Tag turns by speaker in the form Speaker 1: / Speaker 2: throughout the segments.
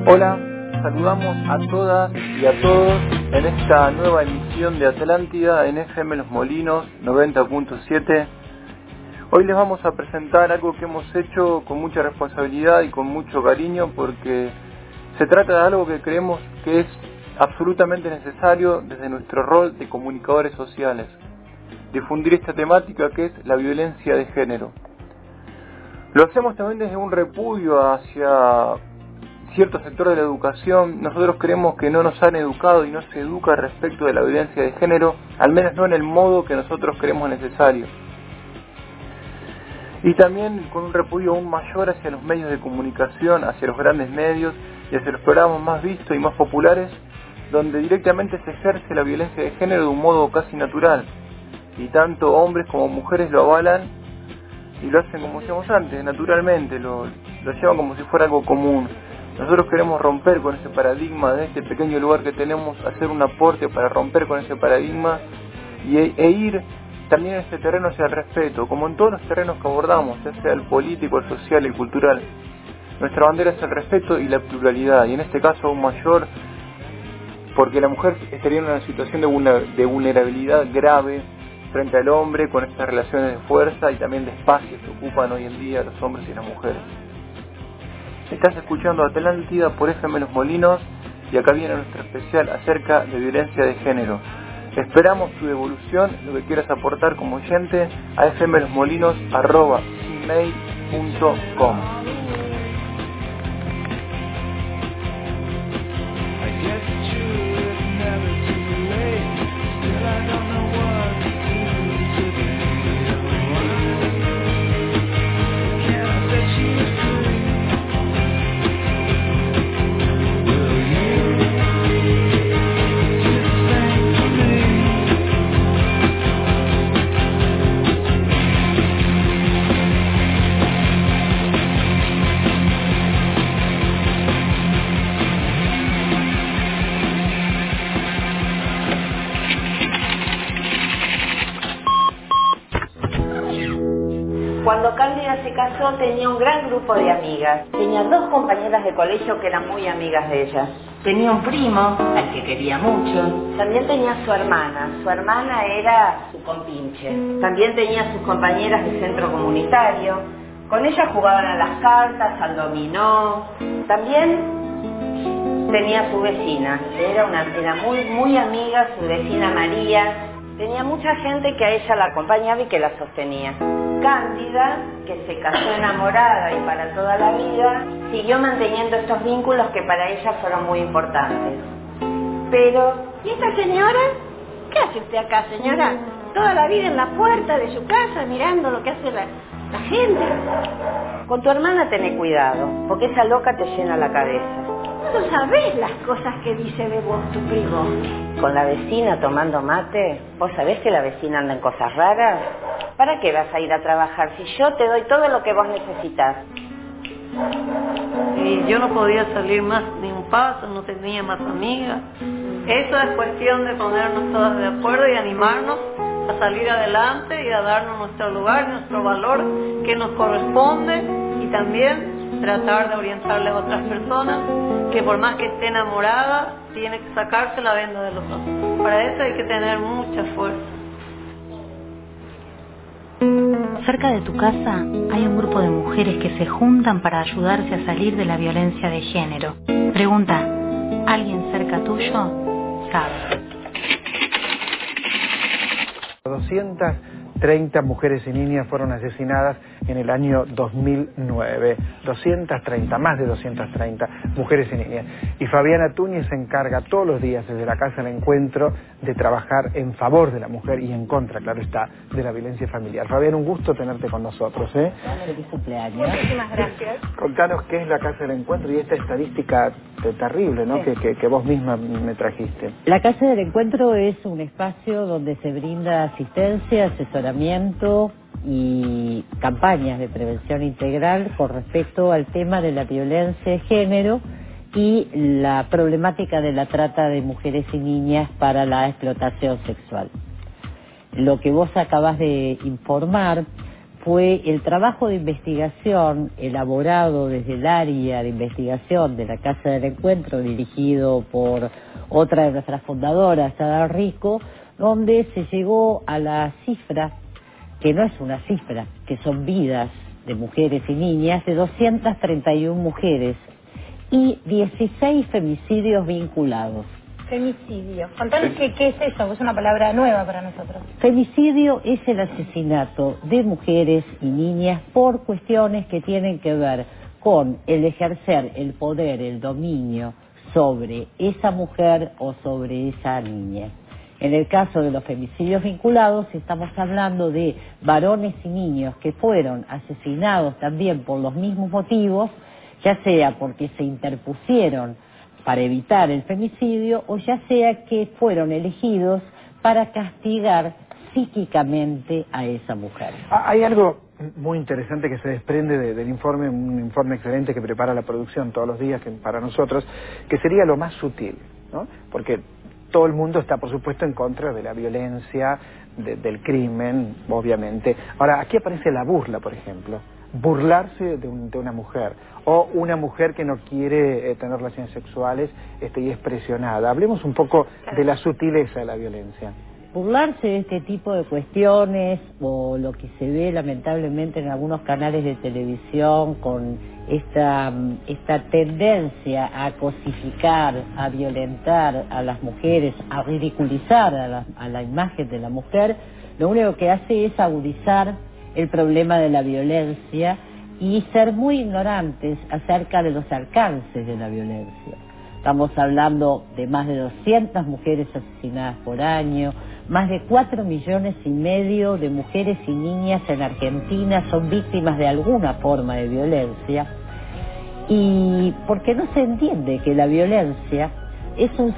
Speaker 1: Hola, saludamos a todas y a todos en esta nueva emisión de Atlántida en FM Los Molinos 90.7. Hoy les vamos a presentar algo que hemos hecho con mucha responsabilidad y con mucho cariño, porque se trata de algo que creemos que es absolutamente necesario desde nuestro rol de comunicadores sociales: difundir esta temática que es la violencia de género. Lo hacemos también desde un repudio hacia cierto sector de la educación. Nosotros creemos que no nos han educado y no se educa respecto de la violencia de género, al menos no en el modo que nosotros creemos necesario. Y también con un repudio aún mayor hacia los medios de comunicación, hacia los grandes medios y hacia los programas más vistos y más populares, donde directamente se ejerce la violencia de género de un modo casi natural, y tanto hombres como mujeres lo avalan y lo hacen, como decíamos antes, naturalmente, lo llevan como si fuera algo común. Nosotros queremos romper con ese paradigma de este pequeño lugar que tenemos, hacer un aporte para romper con ese paradigma e ir también en este terreno hacia el respeto, como en todos los terrenos que abordamos, ya sea el político, el social y el cultural. Nuestra bandera es el respeto y la pluralidad, y en este caso aún mayor, porque la mujer estaría en una situación de vulnerabilidad grave frente al hombre, con estas relaciones de fuerza y también de espacios que ocupan hoy en día los hombres y las mujeres. Estás escuchando Atlántida por FM Los Molinos, y acá viene nuestro especial acerca de violencia de género. Esperamos tu devolución, lo que quieras aportar como oyente, a fmlosmolinos@gmail.com.
Speaker 2: Cuando Cándida se casó tenía un gran grupo de amigas. Tenía 2 compañeras de colegio que eran muy amigas de ella. Tenía un primo, al que quería mucho. También tenía su hermana. Su hermana era su compinche. También tenía sus compañeras de centro comunitario. Con ella jugaban a las cartas, al dominó. También tenía su vecina. Era muy amiga, su vecina María. Tenía mucha gente que a ella la acompañaba y que la sostenía. Cándida, que se casó enamorada y para toda la vida, siguió manteniendo estos vínculos que para ella fueron muy importantes. Pero,
Speaker 3: ¿y esta señora? ¿Qué hace usted acá, señora? Toda la vida en la puerta de su casa mirando lo que hace la gente.
Speaker 2: Con tu hermana tené cuidado, porque esa loca te llena la cabeza.
Speaker 3: No sabés las cosas que dice de vos tu primo.
Speaker 2: Con la vecina tomando mate, ¿vos sabés que la vecina anda en cosas raras? ¿Para qué vas a ir a trabajar si yo te doy todo lo que vos necesitas?
Speaker 4: Y yo no podía salir más ni un paso, no tenía más amigas. Eso es cuestión de ponernos todas de acuerdo y animarnos a salir adelante y a darnos nuestro lugar, nuestro valor que nos corresponde, y también tratar de orientarle a otras personas que por más que esté enamorada, tiene que sacarse la venda de los ojos. Para eso hay que tener mucha fuerza.
Speaker 5: Cerca de tu casa hay un grupo de mujeres que se juntan para ayudarse a salir de la violencia de género. Pregunta, ¿alguien cerca tuyo sabe?
Speaker 6: 230 mujeres y niñas fueron asesinadas en el año 2009. 230, más de 230 mujeres y niñas. Y Fabiana Túñez se encarga todos los días desde la Casa del Encuentro de trabajar en favor de la mujer y en contra, claro está, de la violencia familiar. Fabiana, un gusto tenerte con nosotros.
Speaker 2: Feliz cumpleaños.
Speaker 3: Muchísimas gracias.
Speaker 6: Contanos qué es la Casa del Encuentro y esta estadística terrible, ¿no?
Speaker 2: Sí.
Speaker 6: Que vos misma me trajiste.
Speaker 7: La Casa del Encuentro es un espacio donde se brinda asistencia, asesoramiento y campañas de prevención integral con respecto al tema de la violencia de género y la problemática de la trata de mujeres y niñas para la explotación sexual. Lo que vos acabas de informar fue el trabajo de investigación elaborado desde el área de investigación de la Casa del Encuentro, dirigido por otra de nuestras fundadoras, Ada Rico, donde se llegó a la cifra, que no es una cifra, que son vidas de mujeres y niñas, de 231 mujeres y 16 femicidios vinculados.
Speaker 8: Femicidio. Contanos qué es eso, es una palabra nueva para nosotros.
Speaker 7: Femicidio es el asesinato de mujeres y niñas por cuestiones que tienen que ver con el ejercer el poder, el dominio sobre esa mujer o sobre esa niña. En el caso de los femicidios vinculados, estamos hablando de varones y niños que fueron asesinados también por los mismos motivos, ya sea porque se interpusieron para evitar el femicidio o ya sea que fueron elegidos para castigar psíquicamente a esa mujer.
Speaker 6: Hay algo muy interesante que se desprende del informe, un informe excelente que prepara la producción todos los días para nosotros, que sería lo más sutil, ¿no? Porque todo el mundo está, por supuesto, en contra de la violencia, del crimen, obviamente. Ahora, aquí aparece la burla, por ejemplo. Burlarse de una mujer, o una mujer que no quiere tener relaciones sexuales y es presionada. Hablemos un poco de la sutileza de la violencia.
Speaker 7: Burlarse de este tipo de cuestiones, o lo que se ve lamentablemente en algunos canales de televisión con esta tendencia a cosificar, a violentar a las mujeres, a ridiculizar a la imagen de la mujer, lo único que hace es agudizar el problema de la violencia y ser muy ignorantes acerca de los alcances de la violencia. Estamos hablando de más de 200 mujeres asesinadas por año, más de 4,5 millones de mujeres y niñas en Argentina son víctimas de alguna forma de violencia, y porque no se entiende que la violencia es un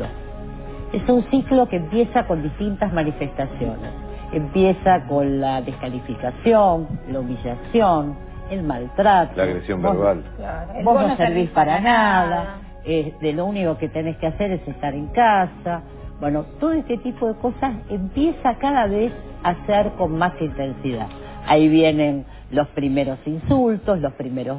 Speaker 7: ciclo que empieza con distintas manifestaciones. Empieza con la descalificación, la humillación, el maltrato,
Speaker 9: la agresión verbal.
Speaker 7: Vos no servís para nada, de lo único que tenés que hacer es estar en casa. Bueno, todo este tipo de cosas empieza cada vez a ser con más intensidad. Ahí vienen los primeros insultos, los primeros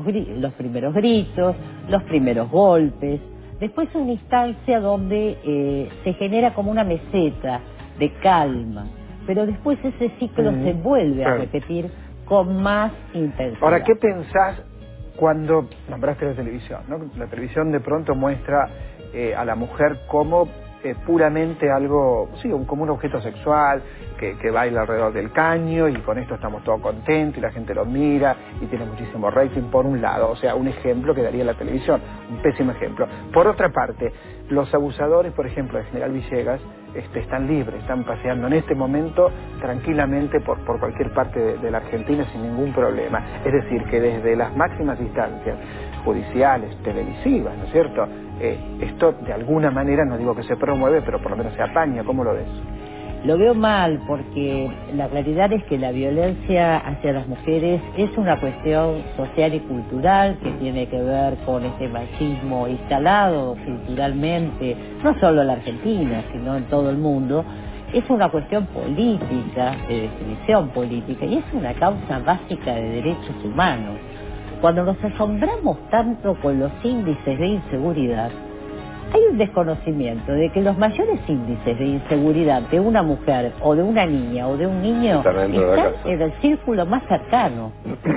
Speaker 7: gritos, los primeros golpes. Después una instancia donde se genera como una meseta de calma, pero después ese ciclo se vuelve a repetir con más intensidad.
Speaker 6: Ahora, ¿qué pensás cuando nombraste la televisión, ¿no? La televisión de pronto muestra a la mujer como puramente algo, sí, como un objeto sexual que baila alrededor del caño, y con esto estamos todos contentos y la gente lo mira y tiene muchísimo rating, por un lado, o sea, un ejemplo que daría la televisión, un pésimo ejemplo. Por otra parte, los abusadores, por ejemplo, de General Villegas, están libres, están paseando en este momento tranquilamente por cualquier parte de la Argentina sin ningún problema. Es decir, que desde las máximas instancias judiciales, televisivas, ¿no es cierto?, esto de alguna manera, no digo que se promueve, pero por lo menos se apaña. ¿Cómo lo ves?
Speaker 7: Lo veo mal, porque la realidad es que la violencia hacia las mujeres es una cuestión social y cultural que tiene que ver con este machismo instalado culturalmente, no solo en la Argentina, sino en todo el mundo. Es una cuestión política, de definición política, y es una causa básica de derechos humanos. Cuando nos asombramos tanto con los índices de inseguridad, hay un desconocimiento de que los mayores índices de inseguridad de una mujer o de una niña o de un niño están en el círculo más cercano.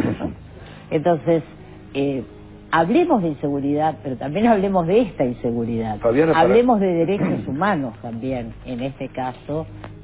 Speaker 7: Entonces, hablemos de inseguridad, pero también hablemos de esta inseguridad. Fabiana, hablemos de derechos humanos también, en este caso,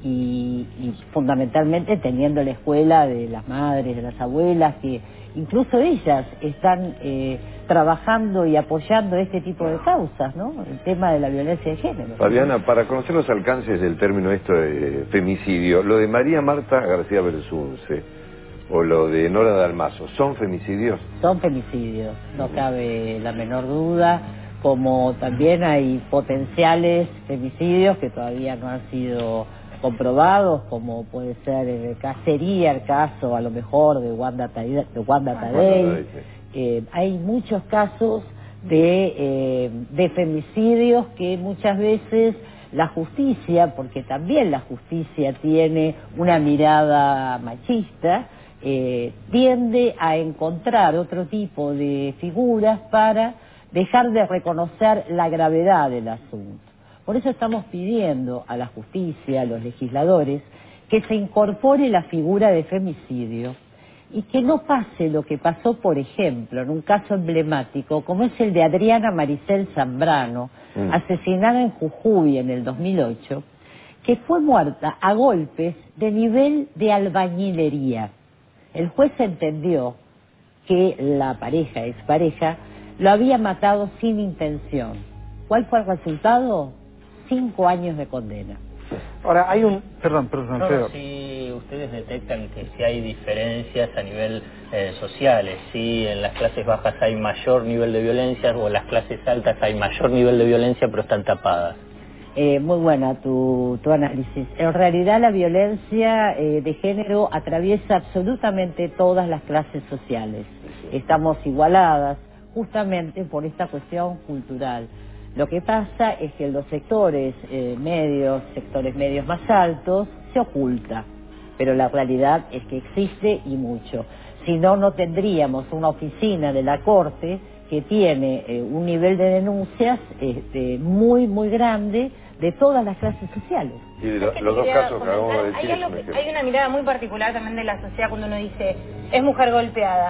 Speaker 7: y fundamentalmente teniendo la escuela de las madres, de las abuelas, que incluso ellas están trabajando y apoyando este tipo de causas, ¿no? El tema de la violencia de género.
Speaker 9: Fabiana, para conocer los alcances del término esto de femicidio, lo de María Marta García Belsunce o lo de Nora Dalmazo, ¿son femicidios?
Speaker 7: Son femicidios, no cabe la menor duda, como también hay potenciales femicidios que todavía no han sido comprobados, como puede ser sería el caso a lo mejor de Wanda Tadei. Hay muchos casos de femicidios que muchas veces la justicia, porque también la justicia tiene una mirada machista, tiende a encontrar otro tipo de figuras para dejar de reconocer la gravedad del asunto. Por eso estamos pidiendo a la justicia, a los legisladores, que se incorpore la figura de femicidio y que no pase lo que pasó, por ejemplo, en un caso emblemático, como es el de Adriana Maricel Zambrano, asesinada en Jujuy en el 2008, que fue muerta a golpes de nivel de albañilería. El juez entendió que la pareja, expareja, lo había matado sin intención. ¿Cuál fue el resultado? 5 años de condena.
Speaker 6: Ahora, hay un... Perdón, Alfredo.
Speaker 10: Si ustedes detectan que si hay diferencias a nivel sociales, si en las clases bajas hay mayor nivel de violencia o en las clases altas hay mayor nivel de violencia pero están tapadas.
Speaker 7: Muy buena tu análisis. En realidad la violencia de género atraviesa absolutamente todas las clases sociales. Estamos igualadas justamente por esta cuestión cultural. Lo que pasa es que en los sectores medios más altos, se oculta. Pero la realidad es que existe y mucho. Si no, no tendríamos una oficina de la Corte que tiene un nivel de denuncias muy, muy grande de todas las clases sociales.
Speaker 9: Y de los dos casos que acabamos de decir.
Speaker 8: Hay una mirada muy particular también de la sociedad cuando uno dice, es mujer golpeada.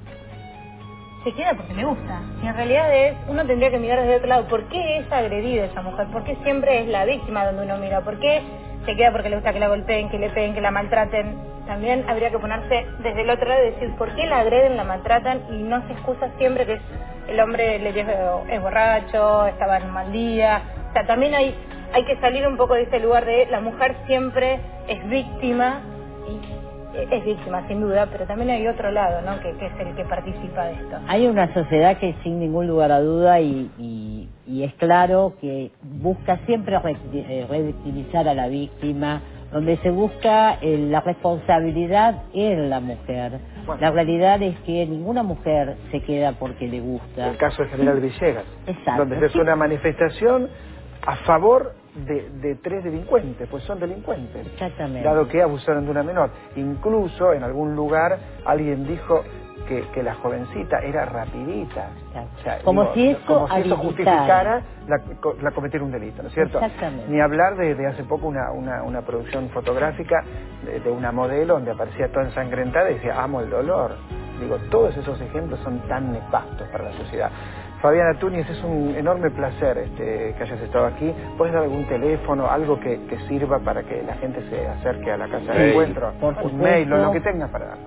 Speaker 8: Se queda porque le gusta. Y en realidad uno tendría que mirar desde otro lado. ¿Por qué es agredida esa mujer? ¿Por qué siempre es la víctima donde uno mira? ¿Por qué se queda porque le gusta que la golpeen, que le peguen, que la maltraten? También habría que ponerse desde el otro lado y decir, ¿por qué la agreden, la maltratan? Y no se excusa siempre que el hombre es borracho, estaba en un mal día. O sea, también hay que salir un poco de ese lugar de la mujer siempre es víctima, y es víctima sin duda, pero también hay otro lado, ¿no? que es el que participa de esto.
Speaker 7: Hay una sociedad que sin ningún lugar a duda y es claro que busca siempre revictimizar a la víctima, donde se busca la responsabilidad en la mujer. Bueno, la realidad es que ninguna mujer se queda porque le gusta.
Speaker 6: El caso del general Villegas,
Speaker 7: exacto,
Speaker 6: donde se hace una manifestación a favor de 3 delincuentes, pues son delincuentes.
Speaker 7: Exactamente.
Speaker 6: Dado que abusaron de una menor. Incluso en algún lugar alguien dijo que la jovencita era rapidita. O sea,
Speaker 7: como si eso
Speaker 6: justificara la cometer un delito, ¿no es cierto?
Speaker 7: Exactamente.
Speaker 6: Ni hablar de hace poco una producción fotográfica de una modelo donde aparecía toda ensangrentada y decía, amo el dolor. Digo, todos esos ejemplos son tan nefastos para la sociedad. Fabiana Túñez, es un enorme placer que hayas estado aquí. ¿Puedes dar algún teléfono, algo que sirva para que la gente se acerque a la casa de encuentro?
Speaker 7: Por
Speaker 6: un mail, lo que tengas para dar.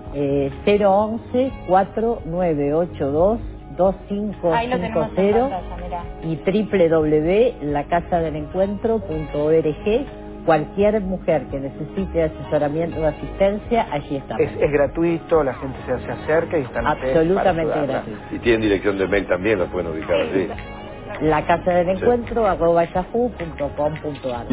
Speaker 7: 011-4982-2550 y www.lacasadelencuentro.org. Cualquier mujer que necesite asesoramiento o asistencia, allí estamos.
Speaker 6: Es gratuito, la gente se acerca y están
Speaker 7: absolutamente gratuito.
Speaker 9: Y tienen dirección de mail también, lo pueden ubicar allí.
Speaker 7: lacasadelencuentro@yahoo.com.ar.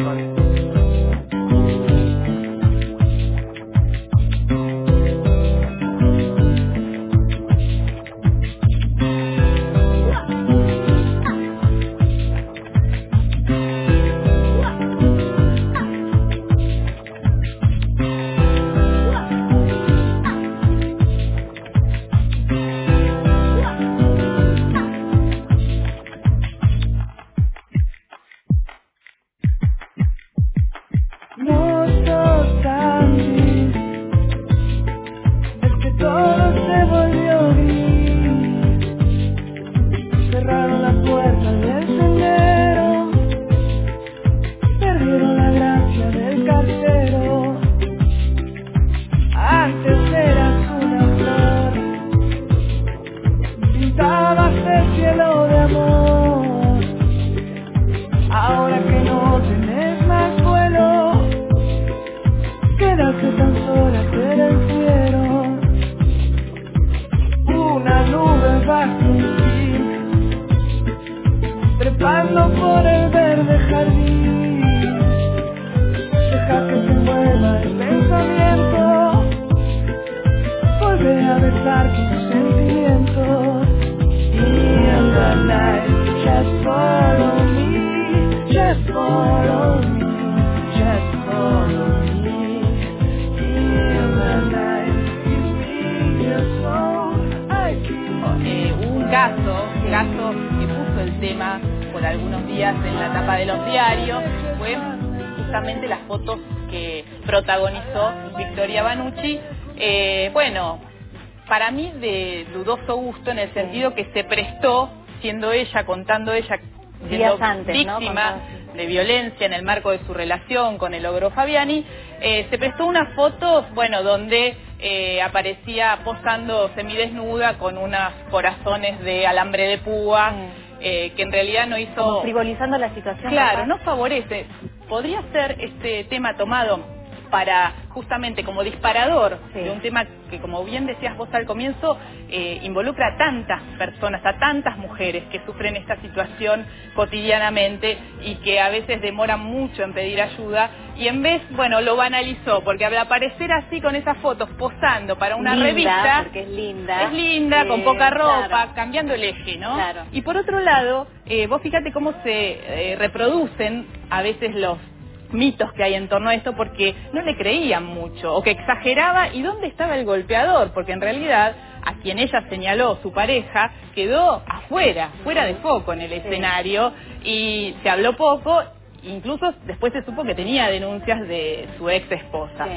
Speaker 11: el tema por algunos días en la tapa de los diarios fue justamente las fotos que protagonizó Victoria Banucci. Bueno, para mí de dudoso gusto en el sentido que se prestó, siendo ella, contando ella, siendo víctima de violencia en el marco de su relación con el ogro Fabiani, se prestó unas fotos, bueno, donde aparecía posando semidesnuda con unos corazones de alambre de púa, que en realidad no hizo...
Speaker 8: Como frivolizando la situación.
Speaker 11: Claro, no favorece. Podría ser este tema tomado para justamente como disparador de un tema que, como bien decías vos al comienzo, involucra a tantas personas, a tantas mujeres que sufren esta situación cotidianamente y que a veces demoran mucho en pedir ayuda, y en vez, bueno, lo banalizó, porque al aparecer así con esas fotos posando para una revista,
Speaker 8: porque es linda,
Speaker 11: con poca ropa, cambiando el eje, ¿no?
Speaker 8: Claro.
Speaker 11: Y por otro lado, vos fíjate cómo se reproducen a veces los mitos que hay en torno a esto, porque no le creían mucho o que exageraba. ¿Y dónde estaba el golpeador? Porque en realidad a quien ella señaló, su pareja, quedó afuera, fuera de foco en el escenario, y se habló poco. Incluso después se supo que tenía denuncias de su ex esposa.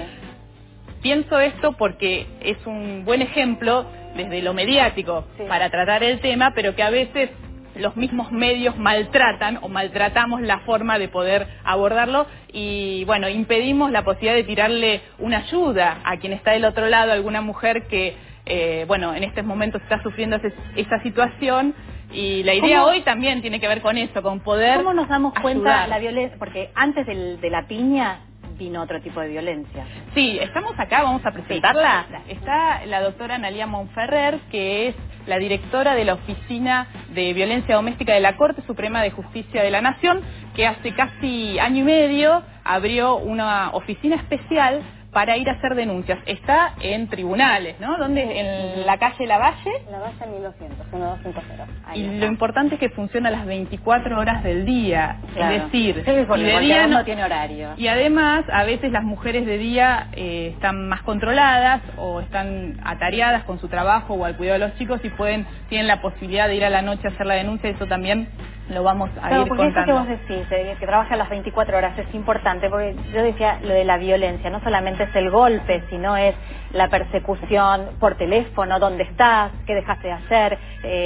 Speaker 11: Pienso esto porque es un buen ejemplo desde lo mediático para tratar el tema, pero que a veces los mismos medios maltratan o maltratamos la forma de poder abordarlo, y bueno, impedimos la posibilidad de tirarle una ayuda a quien está del otro lado, alguna mujer que bueno, en estos momentos está sufriendo esa situación. Y la idea hoy también tiene que ver con eso, con poder
Speaker 8: ¿Cómo nos damos cuenta
Speaker 11: ayudar?
Speaker 8: la violencia? Porque antes de la piña vino otro tipo de violencia.
Speaker 11: Sí, estamos acá, vamos a presentarla. Está la doctora Analía Monferrer, que es la directora de la Oficina de Violencia Doméstica de la Corte Suprema de Justicia de la Nación, que hace casi año y medio abrió una oficina especial para ir a hacer denuncias. Está en tribunales, ¿no? ¿Dónde? ¿En la calle Lavalle?
Speaker 12: Lavalle 1200, 1250.
Speaker 11: Y lo importante es que funciona las 24 horas del día.
Speaker 8: Claro.
Speaker 11: Es decir,
Speaker 8: porque
Speaker 11: y de día
Speaker 8: no tiene horario.
Speaker 11: Y además, a veces las mujeres de día están más controladas o están atareadas con su trabajo o al cuidado de los chicos y tienen la posibilidad de ir a la noche a hacer la denuncia. Eso también lo vamos a ir
Speaker 8: porque
Speaker 11: contando.
Speaker 8: eso que vos decís, que trabaja las 24 horas, es importante, porque yo decía lo de la violencia, no solamente es el golpe, sino es la persecución por teléfono, dónde estás, qué dejaste de hacer,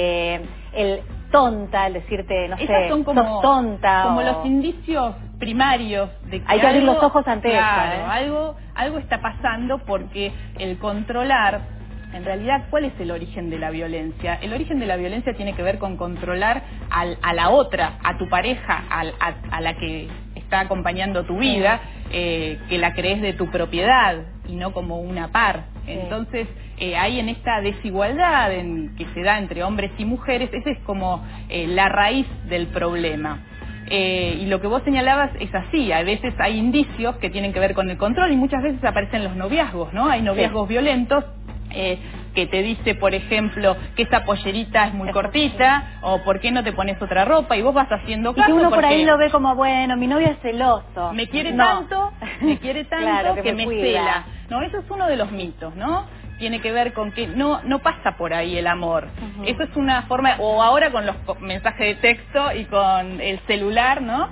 Speaker 8: el tonta, el decirte, no sé,
Speaker 11: son como,
Speaker 8: sos tonta.
Speaker 11: Como los indicios primarios de que
Speaker 8: hay que abrir los ojos ante
Speaker 11: eso. Algo está pasando, porque el controlar, en realidad, ¿cuál es el origen de la violencia? El origen de la violencia tiene que ver con controlar a la otra, a tu pareja, a la que está acompañando tu vida, que la crees de tu propiedad y no como una par. Entonces, hay en esta desigualdad que se da entre hombres y mujeres, esa es como la raíz del problema. Y lo que vos señalabas es así, a veces hay indicios que tienen que ver con el control y muchas veces aparecen los noviazgos, ¿no? Hay noviazgos violentos, que te dice, por ejemplo, que esa pollerita es muy cortita, o por qué no te pones otra ropa, y vos vas haciendo caso.
Speaker 8: Y que uno por ahí lo ve como, bueno, mi novio es celoso.
Speaker 11: Me quiere tanto
Speaker 8: claro,
Speaker 11: que me cela. No, eso es uno de los mitos, ¿no? Tiene que ver con que no pasa por ahí el amor. Eso es una forma, o ahora con los mensajes de texto y con el celular, ¿no?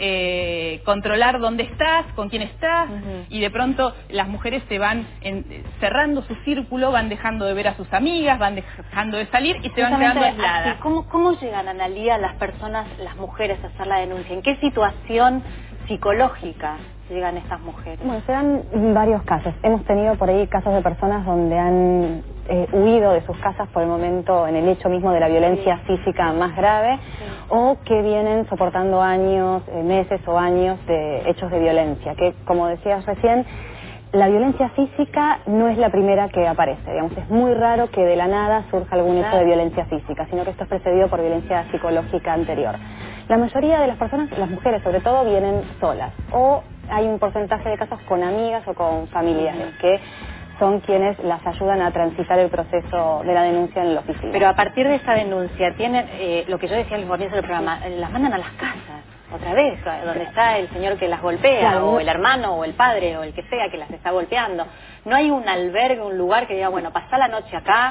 Speaker 11: Controlar dónde estás, con quién estás, y de pronto las mujeres se van cerrando su círculo, van dejando de ver a sus amigas, van dejando de salir y se van quedando aisladas.
Speaker 8: ¿Cómo llegan, Analía, las personas, las mujeres a hacer la denuncia? ¿En qué situación psicológica llegan estas mujeres?
Speaker 12: Bueno, se dan varios casos. Hemos tenido por ahí casos de personas donde han huido de sus casas por el momento, en el hecho mismo de la violencia física más grave, o que vienen soportando años, meses o años de hechos de violencia, que, como decías recién, la violencia física no es la primera que aparece, digamos, es muy raro que de la nada surja algún hecho de violencia física, sino que esto es precedido por violencia psicológica anterior. La mayoría de las personas, las mujeres sobre todo, vienen solas, o hay un porcentaje de casos con amigas o con familiares que son quienes las ayudan a transitar el proceso de la denuncia en la oficina.
Speaker 8: Pero a partir de esa denuncia, tienen lo que yo decía al comienzo del programa, las mandan a las casas, otra vez, donde está el señor que las golpea, claro, o el hermano, o el padre, o el que sea que las está golpeando. No hay un albergue, un lugar que diga, bueno, pasá la noche acá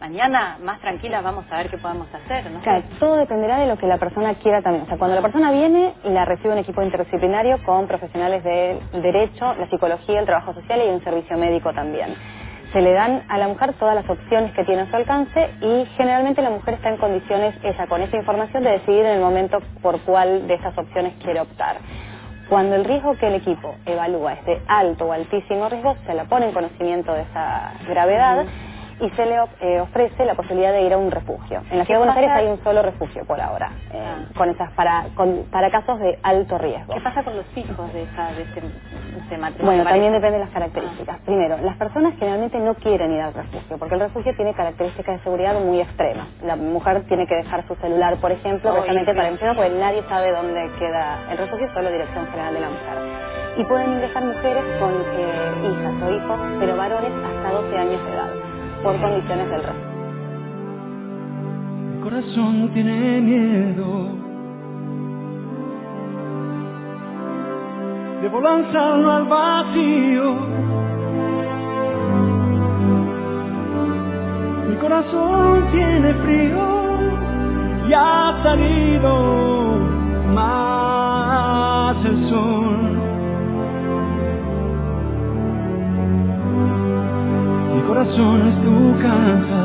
Speaker 13: mañana más tranquilas vamos a ver qué podemos hacer, ¿no?
Speaker 12: Claro, todo dependerá de lo que la persona quiera también. O sea, cuando la persona viene, la recibe un equipo interdisciplinario con profesionales del derecho, la psicología, el trabajo social y un servicio médico también. Se le dan a la mujer todas las opciones que tiene a su alcance y generalmente la mujer está en condiciones, ella con esa información, de decidir en el momento por cuál de esas opciones quiere optar. Cuando el riesgo que el equipo evalúa es de alto o altísimo riesgo, se le pone en conocimiento de esa gravedad y se le ofrece la posibilidad de ir a un refugio. En la Ciudad de Buenos Aires hay un solo refugio por ahora, para casos de alto riesgo.
Speaker 13: ¿Qué pasa con los hijos de este matrimonio?
Speaker 12: Bueno, también depende de las características. Primero, las personas generalmente no quieren ir al refugio, porque el refugio tiene características de seguridad muy extremas. La mujer tiene que dejar su celular, por ejemplo, precisamente para empezar, porque nadie sabe dónde queda el refugio, solo Dirección General de la Mujer. Y pueden ingresar mujeres con hijas o hijos, pero varones hasta 12 años de edad, por condiciones del refugio.
Speaker 14: Mi corazón tiene miedo, debo lanzarlo al vacío. Mi corazón tiene frío y ha salido más el sol. Mi corazón es tu casa,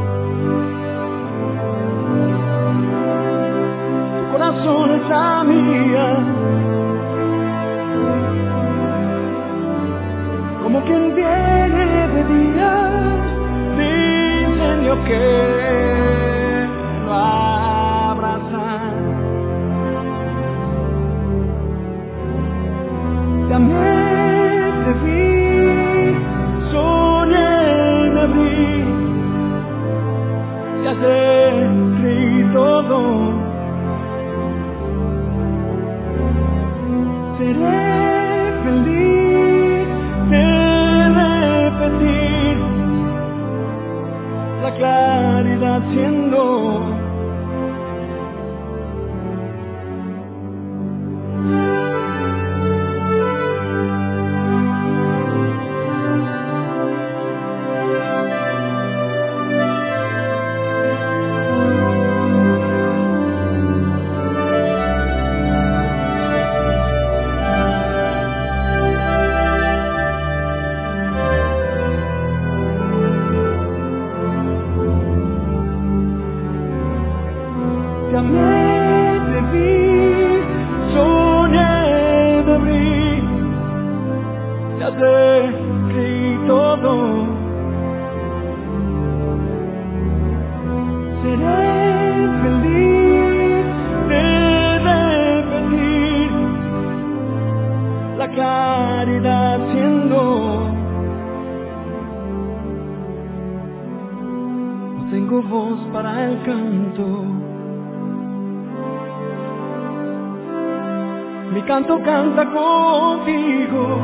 Speaker 14: tu corazón es la mía, como quien viene de día, de incendio que lo abraza. También te vi, soñé en abril, ya te creí todo. Seré feliz de repetir la claridad siendo. También te vi, soñé de abril, ya te creí todo. Seré feliz de repetir la claridad siendo. No tengo voz para el canto, mi canto canta contigo,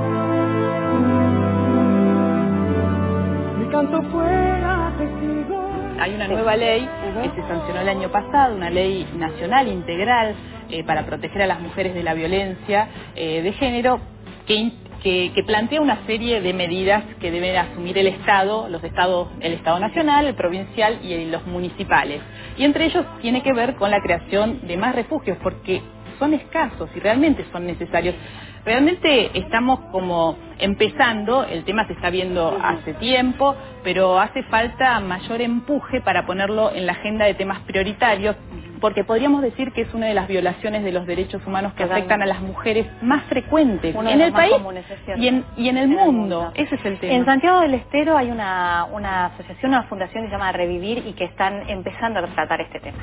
Speaker 14: mi canto fuera testigo.
Speaker 11: Hay una nueva ley que se sancionó el año pasado, una ley nacional integral para proteger a las mujeres de la violencia de género, que plantea una serie de medidas que deben asumir el Estado, el Estado nacional, el provincial y los municipales. Y entre ellos tiene que ver con la creación de más refugios, porque son escasos y realmente son necesarios. Realmente estamos como empezando, el tema se está viendo hace tiempo, pero hace falta mayor empuje para ponerlo en la agenda de temas prioritarios, porque podríamos decir que es una de las violaciones de los derechos humanos que afectan a las mujeres más frecuentes en el país y en el mundo. Ese es el tema.
Speaker 13: En Santiago del Estero hay una asociación, una fundación que se llama Revivir y que están empezando a tratar este tema.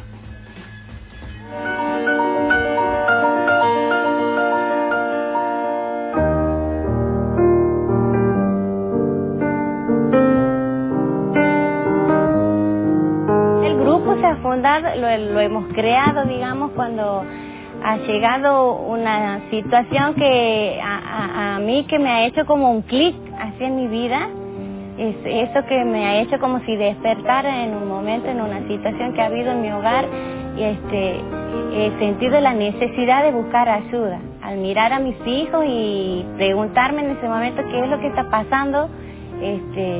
Speaker 15: Se ha fundado, lo hemos creado, digamos, cuando ha llegado una situación que a mí que me ha hecho como un clic así en mi vida, es eso que me ha hecho como si despertara en un momento, en una situación que ha habido en mi hogar, y he sentido la necesidad de buscar ayuda, al mirar a mis hijos y preguntarme en ese momento qué es lo que está pasando,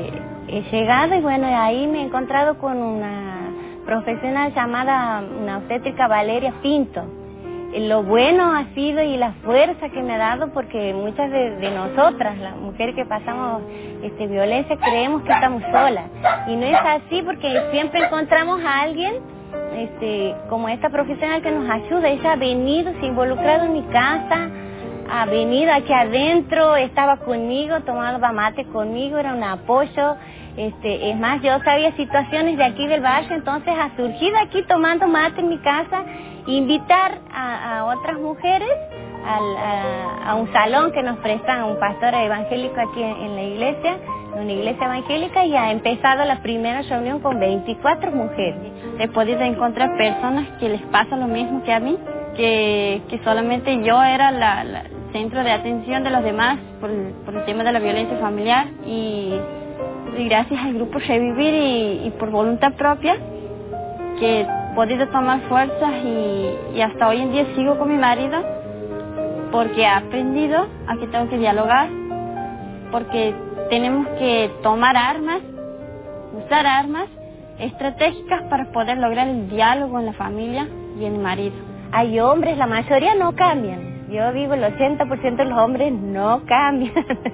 Speaker 15: he llegado y bueno, ahí me he encontrado con una profesional llamada, una obstétrica Valeria Pinto. Lo bueno ha sido y la fuerza que me ha dado, porque muchas de nosotras, las mujeres que pasamos violencia, creemos que estamos solas. Y no es así, porque siempre encontramos a alguien como esta profesional que nos ayuda. Ella ha venido, se ha involucrado en mi casa, ha venido aquí adentro, estaba conmigo, tomaba mate conmigo, era un apoyo. Es más, yo sabía situaciones de aquí del barrio, entonces ha surgido aquí tomando mate en mi casa, invitar a otras mujeres a un salón que nos prestan a un pastor evangélico aquí en la iglesia, una iglesia evangélica, y ha empezado la primera reunión con 24 mujeres. He podido encontrar personas que les pasa lo mismo que a mí, que solamente yo era el centro de atención de los demás por el tema de la violencia familiar, y gracias al grupo Revivir y por voluntad propia que he podido tomar fuerzas y hasta hoy en día sigo con mi marido, porque he aprendido a que tengo que dialogar, porque tenemos que tomar armas, usar armas estratégicas para poder lograr el diálogo en la familia y en el marido. Hay hombres, la mayoría no cambian. Yo digo, el 80% de los hombres no cambian.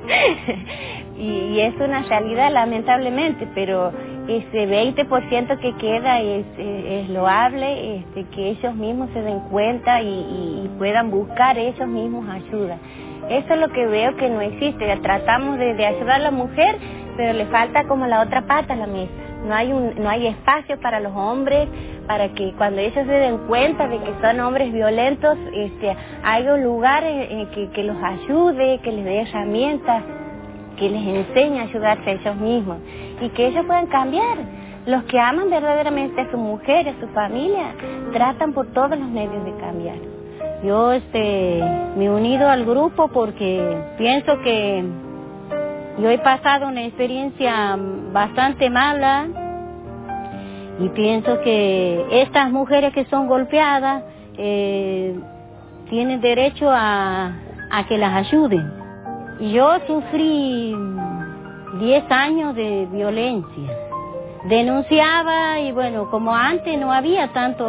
Speaker 15: y es una realidad, lamentablemente, pero ese 20% que queda es loable, que ellos mismos se den cuenta y puedan buscar ellos mismos ayuda. Eso es lo que veo que no existe. Tratamos de ayudar a la mujer, pero le falta como la otra pata a la mesa. No hay espacio para los hombres, para que cuando ellos se den cuenta de que son hombres violentos, haya un lugar que los ayude, que les dé herramientas, que les enseñe a ayudarse a ellos mismos y que ellos puedan cambiar. Los que aman verdaderamente a su mujer, a su familia, tratan por todos los medios de cambiar. Yo me he unido al grupo porque pienso que yo he pasado una experiencia bastante mala y pienso que estas mujeres que son golpeadas tienen derecho a que las ayuden. Yo sufrí 10 años de violencia. Denunciaba y bueno, como antes no había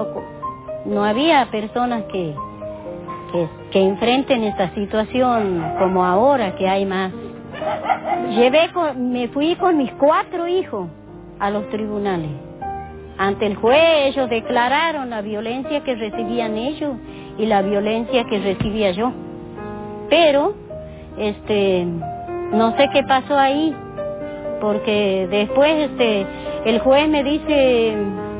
Speaker 15: personas que enfrenten esta situación como ahora, que hay más. Me fui con mis 4 hijos a los tribunales. Ante el juez ellos declararon la violencia que recibían ellos y la violencia que recibía yo. Pero no sé qué pasó ahí, porque después el juez me dice: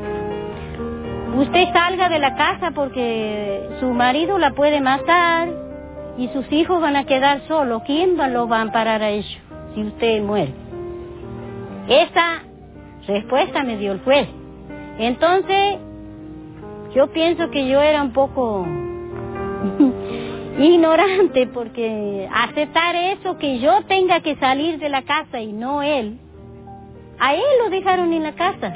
Speaker 15: usted salga de la casa porque su marido la puede matar y sus hijos van a quedar solos. ¿Quién lo va a amparar a ellos si usted muere? Esa respuesta me dio el juez. Entonces, yo pienso que yo era un poco ignorante, porque aceptar eso, que yo tenga que salir de la casa y no él, a él lo dejaron en la casa.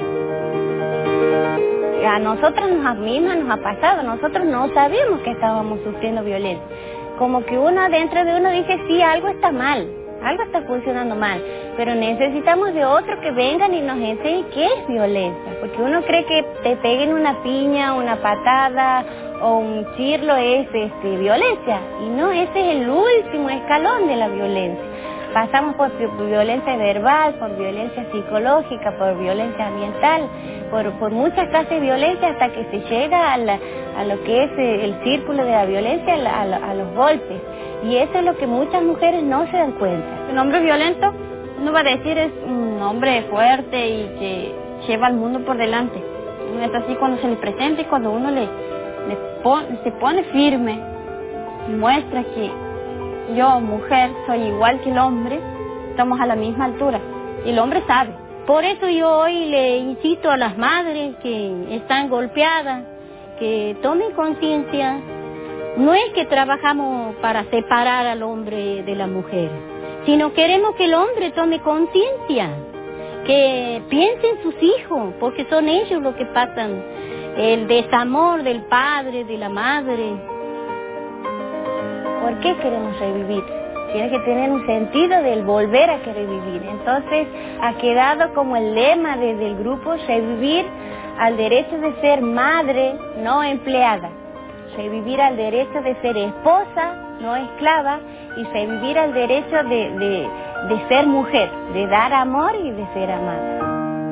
Speaker 15: A nosotros mismas nos ha pasado, nosotros no sabíamos que estábamos sufriendo violencia. Como que uno dentro de uno dice, sí, algo está mal, algo está funcionando mal, pero necesitamos de otro que vengan y nos enseñe qué es violencia, porque uno cree que te peguen una piña, una patada o un chirlo es violencia, y no, ese es el último escalón de la violencia. Pasamos por violencia verbal, por violencia psicológica, por violencia ambiental, por muchas clases de violencia, hasta que se llega a lo que es el círculo de la violencia, a los golpes. Y eso es lo que muchas mujeres no se dan cuenta. Un hombre violento, uno va a decir, es un hombre fuerte y que lleva al mundo por delante. No es así cuando se le presenta, y cuando uno se pone firme, muestra que yo, mujer, soy igual que el hombre, estamos a la misma altura, y el hombre sabe. Por eso yo hoy le incito a las madres que están golpeadas, que tomen conciencia. No es que trabajamos para separar al hombre de la mujer, sino queremos que el hombre tome conciencia, que piense en sus hijos, porque son ellos los que pasan el desamor del padre, de la madre. ¿Por qué queremos revivir? tiene que tener un sentido del volver a querer vivir. Entonces ha quedado como el lema del grupo, revivir al derecho de ser madre, no empleada, revivir al derecho de ser esposa, no esclava, y revivir al derecho de ser mujer, de dar amor y de ser amada.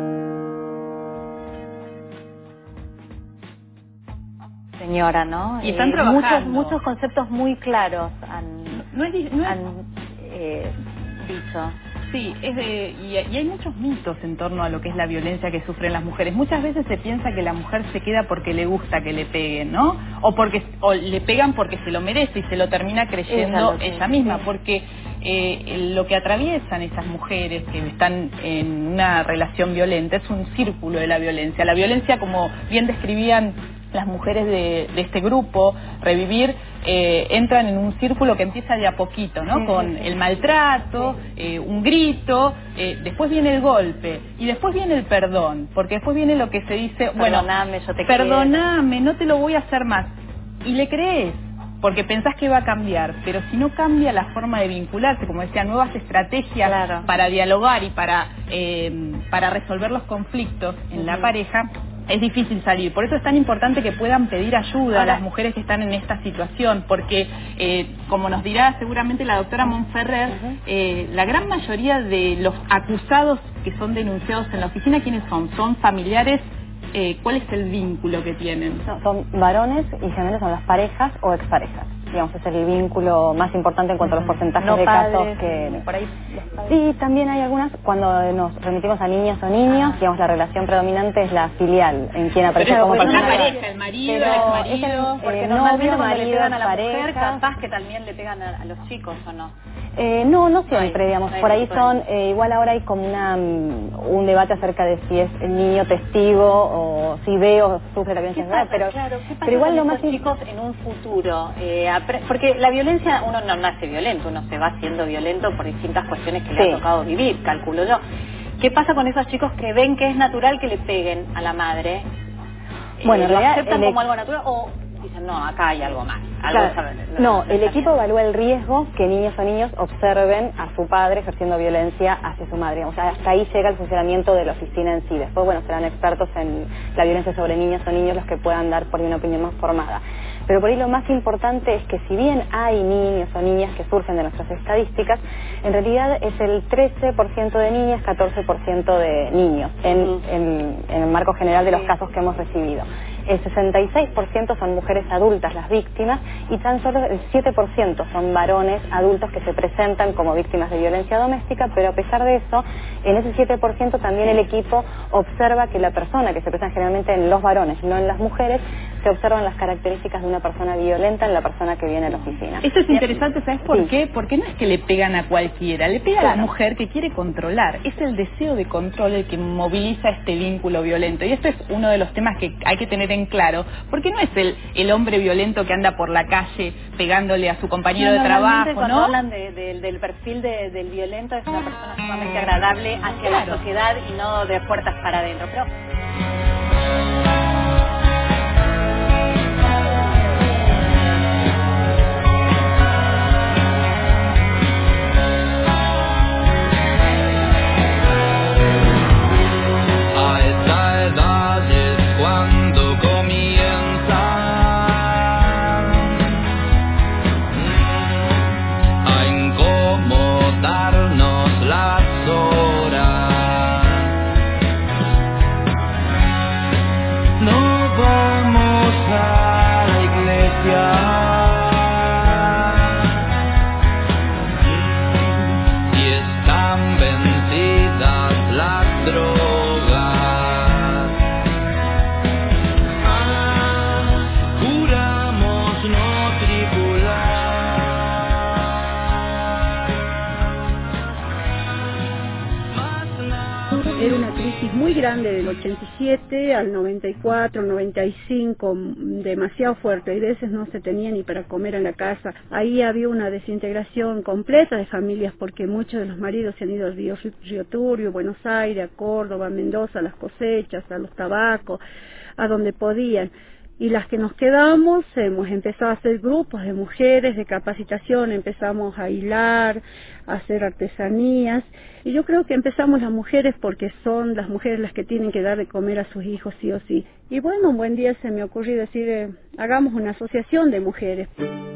Speaker 13: Señora, ¿no?
Speaker 11: Y están trabajando.
Speaker 13: Muchos conceptos muy claros han dicho.
Speaker 11: Sí, y hay muchos mitos en torno a lo que es la violencia que sufren las mujeres. Muchas veces se piensa que la mujer se queda porque le gusta que le peguen, ¿no? O le pegan porque se lo merece y se lo termina creyendo ella misma, porque lo que atraviesan esas mujeres que están en una relación violenta es un círculo de la violencia. La violencia, como bien describían las mujeres de este grupo, Revivir, entran en un círculo que empieza de a poquito, ¿no? Con el maltrato, un grito, después viene el golpe y después viene el perdón, porque después viene lo que se dice,
Speaker 13: perdóname, yo te
Speaker 11: perdóname, no te lo voy a hacer más. Y le crees, porque pensás que va a cambiar, pero si no cambia la forma de vincularse, como decía, nuevas estrategias para dialogar y para resolver los conflictos en la pareja, es difícil salir. Por eso es tan importante que puedan pedir ayuda a las mujeres que están en esta situación, porque como nos dirá seguramente la doctora Monferrer, la gran mayoría de los acusados que son denunciados en la oficina, ¿quiénes son? ¿Son familiares? ¿Cuál es el vínculo que tienen?
Speaker 12: No, son varones y generalmente son las parejas o exparejas. Digamos, es el vínculo más importante en cuanto a los porcentajes de casos que...
Speaker 13: Por ahí
Speaker 12: Sí, también hay algunas, cuando nos remitimos a niñas o niños, digamos, la relación predominante es la filial, en quien aparece como
Speaker 11: persona.
Speaker 12: Una
Speaker 11: pareja, el marido, el exmarido,
Speaker 13: porque normalmente cuando le pegan a la mujer, capaz que también le pegan a los chicos, ¿o no?
Speaker 12: No siempre, digamos, por ahí son, igual ahora hay como un debate acerca de si es el niño testigo o si ve o sufre la violencia sexual,
Speaker 13: pero igual lo más chicos en un futuro, porque la violencia, uno no nace violento, uno se va haciendo violento por distintas cuestiones que le ha tocado vivir, calculo yo. ¿Qué pasa con esos chicos que ven que es natural que le peguen a la madre?
Speaker 12: Bueno,
Speaker 13: ¿lo aceptan como algo natural o dicen, no, acá hay algo más?
Speaker 12: El equipo evalúa el riesgo que niños o niños observen a su padre ejerciendo violencia hacia su madre. O sea, hasta ahí llega el funcionamiento de la oficina en sí. Después, serán expertos en la violencia sobre niños o niños los que puedan dar por ahí una opinión más formada. Pero por ahí lo más importante es que si bien hay niños o niñas que surgen de nuestras estadísticas, en realidad es el 13% de niñas, 14% de niños en el marco general de los casos que hemos recibido. El 66% son mujeres adultas las víctimas y tan solo el 7% son varones adultos que se presentan como víctimas de violencia doméstica, pero a pesar de eso, en ese 7% también el equipo observa que la persona que se presenta generalmente en los varones, no en las mujeres, se observan las características de una persona violenta en la persona que viene a la oficina.
Speaker 11: Esto es interesante, ¿sabes por qué? Porque no es que le pegan a cualquiera, le pega a la mujer que quiere controlar. Es el deseo de control el que moviliza este vínculo violento. Y esto es uno de los temas que hay que tener en claro, porque no es el hombre violento que anda por la calle pegándole a su compañero de trabajo,
Speaker 13: cuando hablan del perfil del violento, es una persona sumamente agradable hacia la sociedad y no de puertas para adentro. Pero
Speaker 16: Era una crisis muy grande del 87 al 94, 95, demasiado fuerte. Hay veces no se tenía ni para comer en la casa. Ahí había una desintegración completa de familias porque muchos de los maridos se han ido al Río Turbio, Buenos Aires, a Córdoba, a Mendoza, a las cosechas, a los tabacos, a donde podían. Y las que nos quedamos hemos empezado a hacer grupos de mujeres de capacitación, empezamos a hilar, a hacer artesanías, y yo creo que empezamos las mujeres porque son las mujeres las que tienen que dar de comer a sus hijos sí o sí. Y bueno, un buen día se me ocurrió decir, hagamos una asociación de mujeres.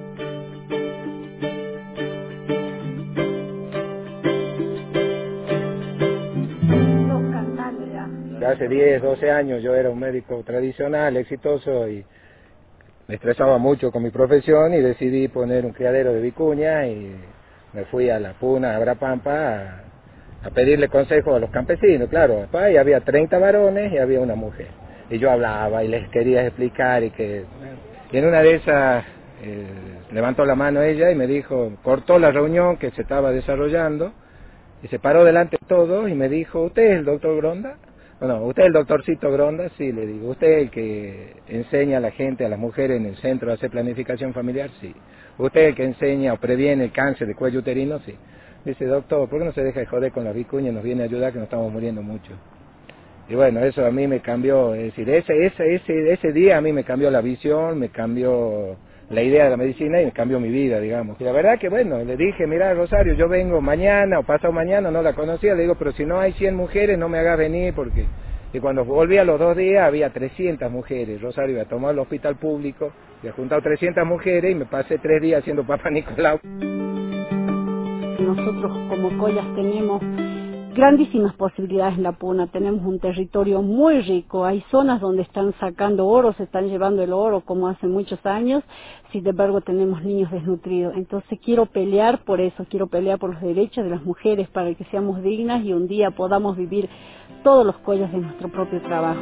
Speaker 17: Hace 10, 12 años yo era un médico tradicional, exitoso, y me estresaba mucho con mi profesión y decidí poner un criadero de vicuña y me fui a la Puna, a Abrapampa, a pedirle consejo a los campesinos. Claro, y había 30 varones y había una mujer. Y yo hablaba y les quería explicar y en una de esas levantó la mano ella y me dijo, cortó la reunión que se estaba desarrollando y se paró delante de todos y me dijo, ¿usted es el doctor Gronda? Bueno, ¿usted es el doctorcito Gronda? Sí, le digo. ¿Usted es el que enseña a la gente, a las mujeres en el centro a hacer planificación familiar? Sí. ¿Usted es el que enseña o previene el cáncer de cuello uterino? Sí. Dice, doctor, ¿por qué no se deja de joder con la vicuña y nos viene a ayudar que nos estamos muriendo mucho? Y bueno, eso a mí me cambió, es decir, ese día a mí me cambió la visión, me cambió la idea de la medicina y me cambió mi vida, digamos. Y la verdad que bueno, le dije, mira Rosario, yo vengo mañana o pasado mañana, no la conocía, le digo, pero si no hay 100 mujeres no me hagas venir porque... Y cuando volví a los 2 días había 300 mujeres, Rosario iba a tomar el hospital público, había juntado 300 mujeres y me pasé 3 días haciendo Papa Nicolau.
Speaker 16: Nosotros como Collas tenemos grandísimas posibilidades en la Puna, tenemos un territorio muy rico, hay zonas donde están sacando oro, se están llevando el oro como hace muchos años, sin embargo tenemos niños desnutridos, entonces quiero pelear por eso, quiero pelear por los derechos de las mujeres para que seamos dignas y un día podamos vivir todos los Collas de nuestro propio trabajo.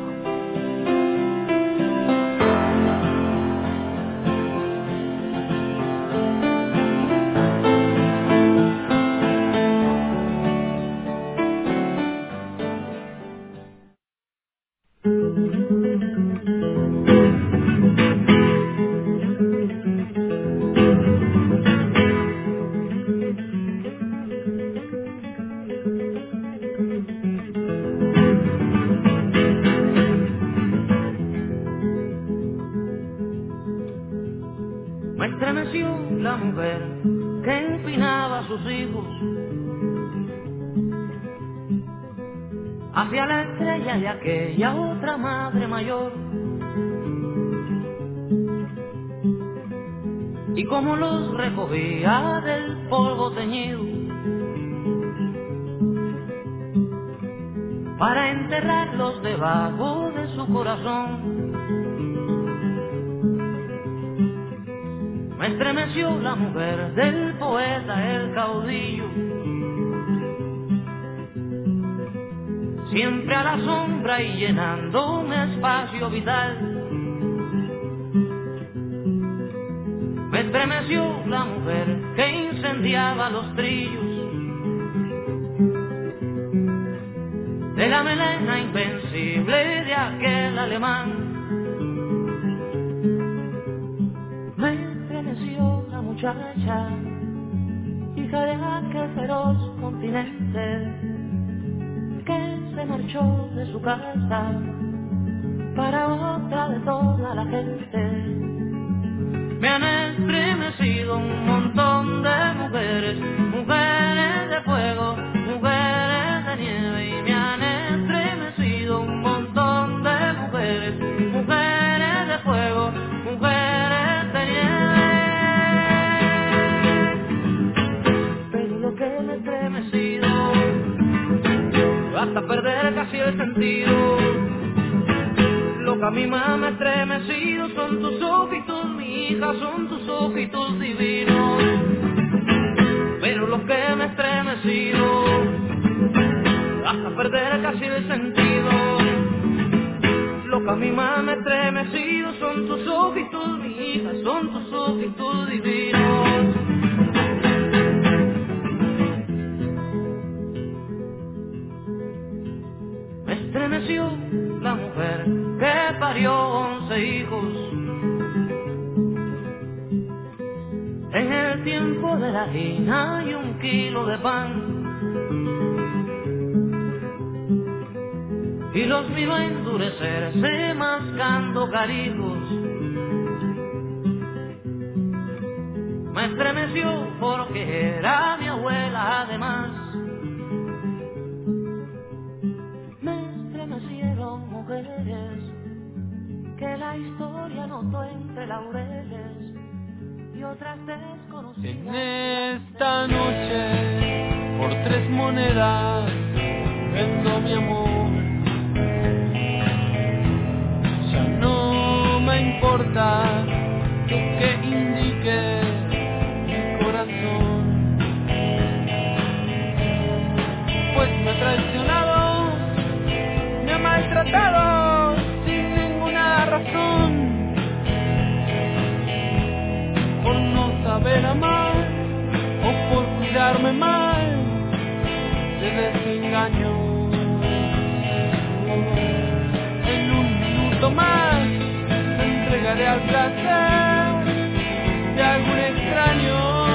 Speaker 18: Me estremeció la mujer que empinaba a sus hijos hacia la estrella de aquella otra madre mayor. Y como los recogía del polvo teñido para enterrarlos debajo de su corazón. Me estremeció la mujer del poeta, el caudillo, siempre a la sombra y llenando un espacio vital. Me estremeció la mujer que incendiaba los trillos de la melena invencible de aquel alemán. La muchacha, hija de aquel feroz continente, que se marchó de su casa para otra de toda la gente. Me han estremecido un montón de mujeres, mujeres de fuego, mujeres de nieve, y me han estremecido un montón de mujeres, mujeres de fuego, mujeres de nieve. Hasta perder casi el sentido. Lo que a mí más me ha estremecido son tus ojitos, mi hija, son tus ojitos divinos. Pero lo que me ha estremecido, hasta perder casi el sentido. Lo que a mí más me ha estremecido son tus ojitos, mi hija, son tus ojitos divinos. Me estremeció la mujer que parió 11 hijos en el tiempo de la harina y 1 kilo de pan, y los miró endurecerse mascando carijos me estremeció porque era mi abuela además. Me estremecieron mujeres que la historia notó entre laureles y otras desconocidas.
Speaker 14: En esta noche, por 3 monedas, vendo mi amor. Ya no me importa lo que indique mi corazón, pues me ha traicionado, me ha maltratado sin ninguna razón. Por no saber amar o por cuidarme mal de desengaño. En un minuto más me entregaré al placer de algún extraño.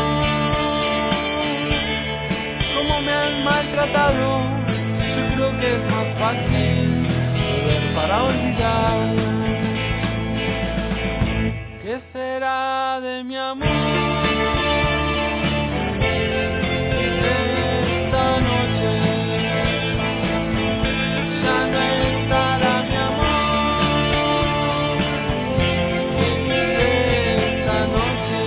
Speaker 14: Como me han maltratado, yo creo que es más fácil beber para olvidar. ¿Qué será de mi amor? Esta noche ya no estará mi amor. Esta noche,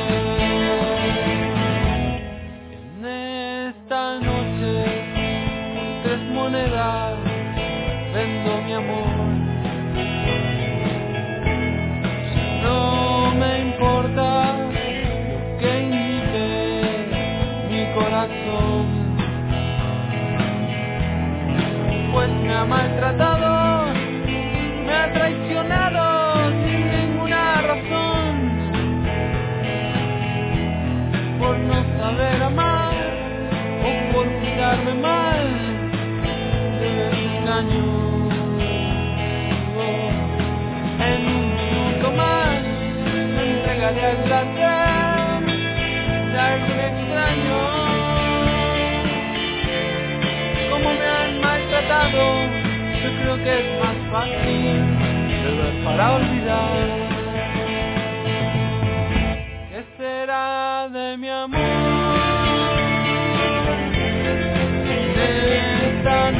Speaker 14: en esta noche, con 3 monedas vendo mi amor. No me importa lo que indique mi corazón, pues me ha maltratado, me ha traicionado sin ninguna razón, por no saber amar o por cuidarme mal de desengaño. En un minuto más me entregaré al placer de algún extraño. Como me han maltratado, yo creo que es más fácil beber para olvidar. ¿Qué será de mi amor? De esta